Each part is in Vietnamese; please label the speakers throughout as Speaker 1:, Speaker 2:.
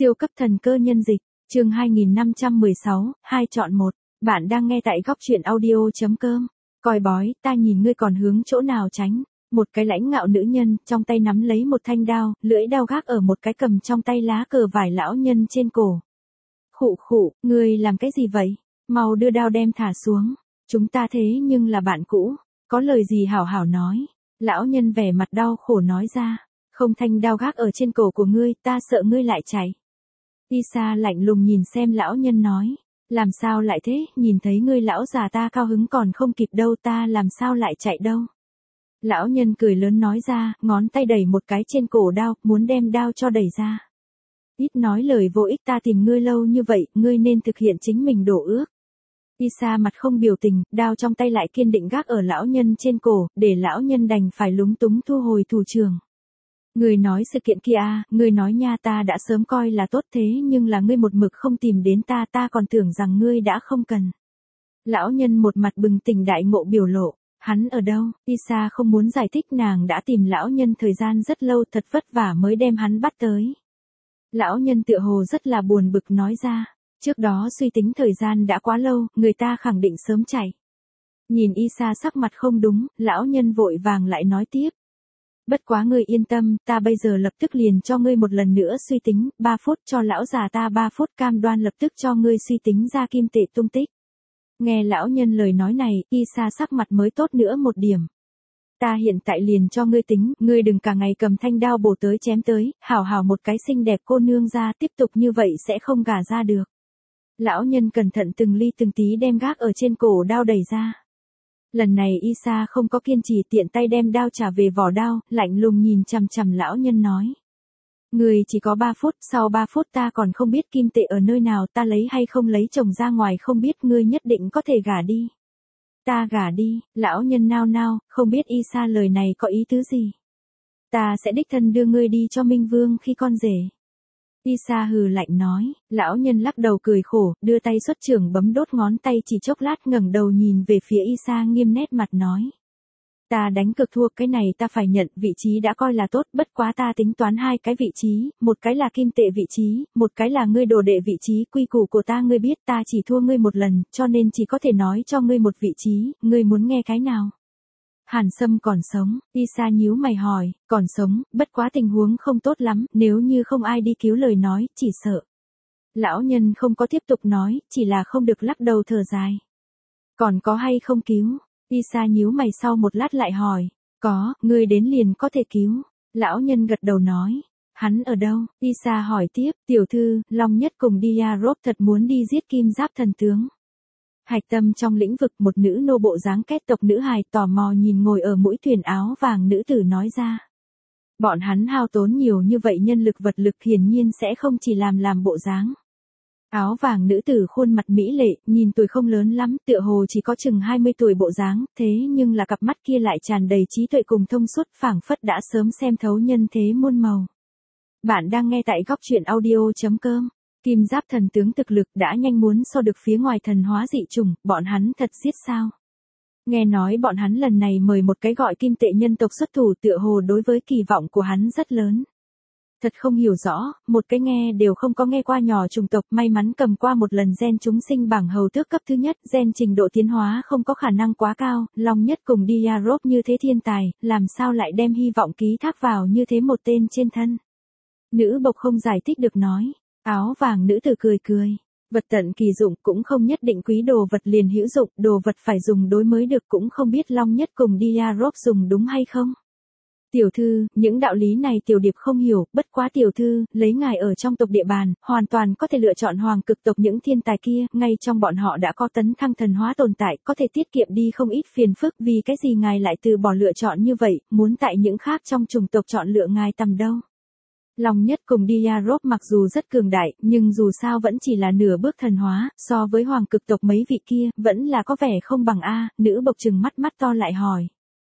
Speaker 1: Siêu cấp thần cơ nhân dịch, chương 2516, 2 chọn 1. Bạn đang nghe tại góc truyện audio.com. Coi bói, ta nhìn ngươi còn hướng chỗ nào tránh. Một cái lãnh ngạo nữ nhân, trong tay nắm lấy một thanh đao, lưỡi đao gác ở một cái cầm trong tay lá cờ vải lão nhân trên cổ. Khụ khụ, ngươi làm cái gì vậy? Mau đưa đao đem thả xuống. Chúng ta thế nhưng là bạn cũ, có lời gì hảo hảo nói. Lão nhân vẻ mặt đau khổ nói ra. Không, thanh đao gác ở trên cổ của ngươi, ta sợ ngươi lại chạy. Isa lạnh lùng nhìn xem lão nhân nói. Làm sao lại thế, nhìn thấy ngươi lão già ta cao hứng còn không kịp đâu, ta làm sao lại chạy đâu. Lão nhân cười lớn nói ra, ngón tay đẩy một cái trên cổ đao, muốn đem đao cho đẩy ra. Ít nói lời vô ích, ta tìm ngươi lâu như vậy, ngươi nên thực hiện chính mình đổ ước. Isa mặt không biểu tình, đao trong tay lại kiên định gác ở lão nhân trên cổ, để lão nhân đành phải lúng túng thu hồi thủ trưởng. Ngươi nói sự kiện kia à, ngươi nói nha, ta đã sớm coi là tốt thế nhưng là ngươi một mực không tìm đến ta, ta còn tưởng rằng ngươi đã không cần. Lão nhân một mặt bừng tỉnh đại ngộ biểu lộ, hắn ở đâu? Isa không muốn giải thích, nàng đã tìm lão nhân thời gian rất lâu, thật vất vả mới đem hắn bắt tới. Lão nhân tựa hồ rất là buồn bực nói ra, trước đó suy tính thời gian đã quá lâu, người ta khẳng định sớm chạy. Nhìn Isa sắc mặt không đúng, lão nhân vội vàng lại nói tiếp. Bất quá ngươi yên tâm, ta bây giờ lập tức liền cho ngươi một lần nữa suy tính, 3 phút cho lão già ta 3 phút, cam đoan lập tức cho ngươi suy tính ra kim tệ tung tích. Nghe lão nhân lời nói này, Isa sắc mặt mới tốt nữa một điểm. Ta hiện tại liền cho ngươi tính, ngươi đừng cả ngày cầm thanh đao bổ tới chém tới, hảo hảo một cái xinh đẹp cô nương ra, tiếp tục như vậy sẽ không gả ra được. Lão nhân cẩn thận từng ly từng tí đem gác ở trên cổ đao đẩy ra. Lần này Isa không có kiên trì, tiện tay đem đao trả về vỏ đao, lạnh lùng nhìn chằm chằm lão nhân nói. Người chỉ có 3 phút, sau 3 phút ta còn không biết kim tệ ở nơi nào, ta lấy hay không lấy chồng ra ngoài không biết, ngươi nhất định có thể gả đi. Ta gả đi, lão nhân nao nao, không biết Isa lời này có ý tứ gì. Ta sẽ đích thân đưa ngươi đi cho Minh Vương khi con rể. Isa hừ lạnh nói, lão nhân lắc đầu cười khổ, đưa tay xuất chưởng bấm đốt ngón tay chỉ chốc lát, ngẩng đầu nhìn về phía Isa nghiêm nét mặt nói. Ta đánh cực thua, cái này ta phải nhận, vị trí đã coi là tốt, bất quá ta tính toán 2 cái vị trí, một cái là kim tệ vị trí, một cái là ngươi đồ đệ vị trí, quy củ của ta ngươi biết, ta chỉ thua ngươi một lần, cho nên chỉ có thể nói cho ngươi một vị trí, ngươi muốn nghe cái nào? Hàn Sâm còn sống, Isa nhíu mày hỏi, còn sống, bất quá tình huống không tốt lắm, nếu như không ai đi cứu lời nói, chỉ sợ. Lão nhân không có tiếp tục nói, chỉ là không được lắc đầu thở dài. Còn có hay không cứu? Isa nhíu mày sau một lát lại hỏi, có, ngươi đến liền có thể cứu. Lão nhân gật đầu nói, hắn ở đâu? Isa hỏi tiếp, tiểu thư, Long Nhất cùng Diarop thật muốn đi giết Kim Giáp thần tướng. Hạch Tâm trong lĩnh vực, một nữ nô bộ dáng kết tộc nữ hài tò mò nhìn ngồi ở mũi thuyền áo vàng nữ tử nói ra. Bọn hắn hao tốn nhiều như vậy nhân lực vật lực hiển nhiên sẽ không chỉ làm bộ dáng. Áo vàng nữ tử khuôn mặt mỹ lệ, nhìn tuổi không lớn lắm, tựa hồ chỉ có chừng 20 tuổi bộ dáng, thế nhưng là cặp mắt kia lại tràn đầy trí tuệ cùng thông suốt, phảng phất đã sớm xem thấu nhân thế muôn màu. Bạn đang nghe tại góc truyện audio.com. Kim Giáp thần tướng thực lực đã nhanh muốn so được phía ngoài thần hóa dị chủng, bọn hắn thật giết sao? Nghe nói bọn hắn lần này mời một cái gọi kim tệ nhân tộc xuất thủ, tựa hồ đối với kỳ vọng của hắn rất lớn. Thật không hiểu rõ, một cái nghe đều không có nghe qua nhỏ chủng tộc may mắn cầm qua một lần gen chúng sinh bảng hầu tước cấp thứ nhất, gen trình độ tiến hóa không có khả năng quá cao, Long Nhất cùng Diarop như thế thiên tài, làm sao lại đem hy vọng ký thác vào như thế một tên trên thân. Nữ bộc không giải thích được nói. Áo vàng nữ tử cười cười, vật tận kỳ dụng, cũng không nhất định quý đồ vật liền hữu dụng, đồ vật phải dùng đối mới được, cũng không biết Long Nhất cùng Diarop dùng đúng hay không. Tiểu thư, những đạo lý này tiểu điệp không hiểu, bất quá tiểu thư, lấy ngài ở trong tộc địa bàn, hoàn toàn có thể lựa chọn hoàng cực tộc những thiên tài kia, ngay trong bọn họ đã có tấn thăng thần hóa tồn tại, có thể tiết kiệm đi không ít phiền phức, vì cái gì ngài lại từ bỏ lựa chọn như vậy, muốn tại những khác trong chủng tộc chọn lựa ngài tầm đâu. Long Nhất cùng Diarop mặc dù rất cường đại, nhưng dù sao vẫn chỉ là nửa bước thần hóa, so với hoàng cực tộc mấy vị kia, vẫn là có vẻ không bằng a. Nữ bộc trừng mắt to lại hỏi.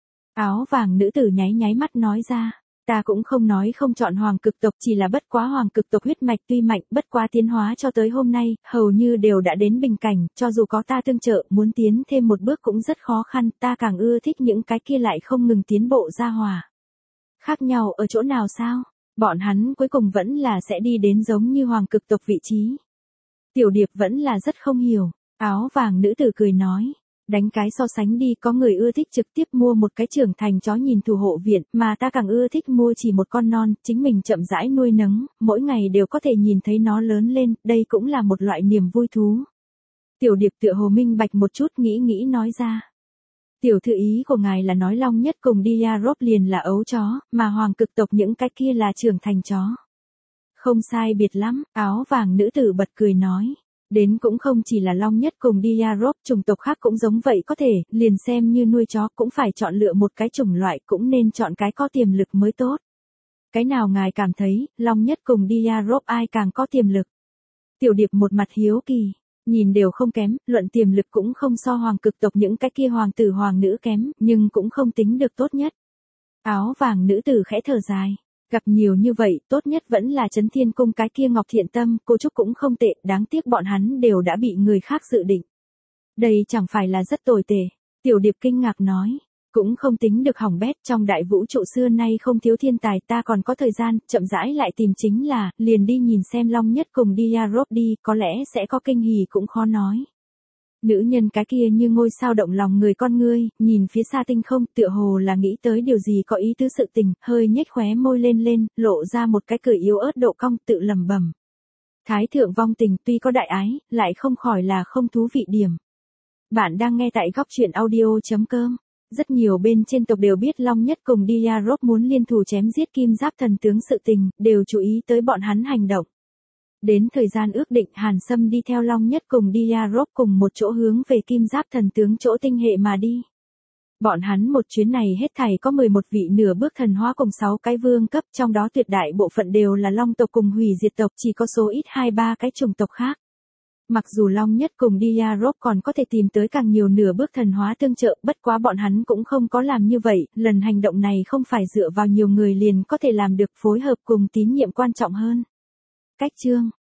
Speaker 1: Áo vàng nữ tử nháy nháy mắt nói ra, ta cũng không nói không chọn hoàng cực tộc, chỉ là bất quá hoàng cực tộc huyết mạch tuy mạnh, bất quá tiến hóa cho tới hôm nay, hầu như đều đã đến bình cảnh, cho dù có ta tương trợ, muốn tiến thêm một bước cũng rất khó khăn, ta càng ưa thích những cái kia lại không ngừng tiến bộ ra hòa. Khác nhau ở chỗ nào sao? Bọn hắn cuối cùng vẫn là sẽ đi đến giống như hoàng cực tộc vị trí. Tiểu Điệp vẫn là rất không hiểu. Áo vàng nữ tử cười nói. Đánh cái so sánh đi, có người ưa thích trực tiếp mua một cái trưởng thành chó nhìn thủ hộ viện, mà ta càng ưa thích mua chỉ một con non, chính mình chậm rãi nuôi nấng, mỗi ngày đều có thể nhìn thấy nó lớn lên, đây cũng là một loại niềm vui thú. Tiểu Điệp tựa hồ minh bạch một chút, nghĩ nói ra. Tiểu thư ý của ngài là nói Long Nhất cùng Diarop liền là ấu chó, mà hoàng cực tộc những cái kia là trưởng thành chó. Không sai biệt lắm, áo vàng nữ tử bật cười nói. Đến cũng không chỉ là Long Nhất cùng Diarop, chủng tộc khác cũng giống vậy, có thể, liền xem như nuôi chó cũng phải chọn lựa một cái chủng loại, cũng nên chọn cái có tiềm lực mới tốt. Cái nào ngài cảm thấy, Long Nhất cùng Diarop ai càng có tiềm lực? Tiểu Điệp một mặt hiếu kỳ, nhìn đều không kém, luận tiềm lực cũng không so hoàng cực tộc những cái kia hoàng tử hoàng nữ kém, nhưng cũng không tính được tốt nhất. Áo vàng nữ tử khẽ thở dài. Gặp nhiều như vậy, tốt nhất vẫn là Trấn Thiên Cung cái kia Ngọc Thiện Tâm, cô Trúc cũng không tệ, đáng tiếc bọn hắn đều đã bị người khác dự định. Đây chẳng phải là rất tồi tệ. Tiểu Điệp kinh ngạc nói, cũng không tính được hỏng bét, trong đại vũ trụ xưa nay không thiếu thiên tài, ta còn có thời gian, chậm rãi lại tìm, chính là, liền đi nhìn xem Long Nhất cùng Diarop đi, có lẽ sẽ có kinh hỉ cũng khó nói. Nữ nhân cái kia như ngôi sao động lòng người con ngươi, nhìn phía xa tinh không, tựa hồ là nghĩ tới điều gì có ý tứ sự tình, hơi nhếch khóe môi lên, lộ ra một cái cười yếu ớt độ cong, tự lẩm bẩm. Thái thượng vong tình tuy có đại ái, lại không khỏi là không thú vị điểm. Bạn đang nghe tại góc truyện audio.com. Rất nhiều bên trên tộc đều biết Long Nhất cùng Diarop muốn liên thủ chém giết Kim Giáp thần tướng sự tình, đều chú ý tới bọn hắn hành động. Đến thời gian ước định, Hàn Sâm đi theo Long Nhất cùng Diarop cùng một chỗ hướng về Kim Giáp thần tướng chỗ tinh hệ mà đi. Bọn hắn một chuyến này hết thảy có 11 vị nửa bước thần hóa cùng 6 cái vương cấp, trong đó tuyệt đại bộ phận đều là Long tộc cùng hủy diệt tộc, chỉ có số ít 2-3 cái chủng tộc khác. Mặc dù Long Nhất cùng Diarop còn có thể tìm tới càng nhiều nửa bước thần hóa tương trợ, bất quá bọn hắn cũng không có làm như vậy, lần hành động này không phải dựa vào nhiều người liền có thể làm được, phối hợp cùng tín nhiệm quan trọng hơn. Cách chương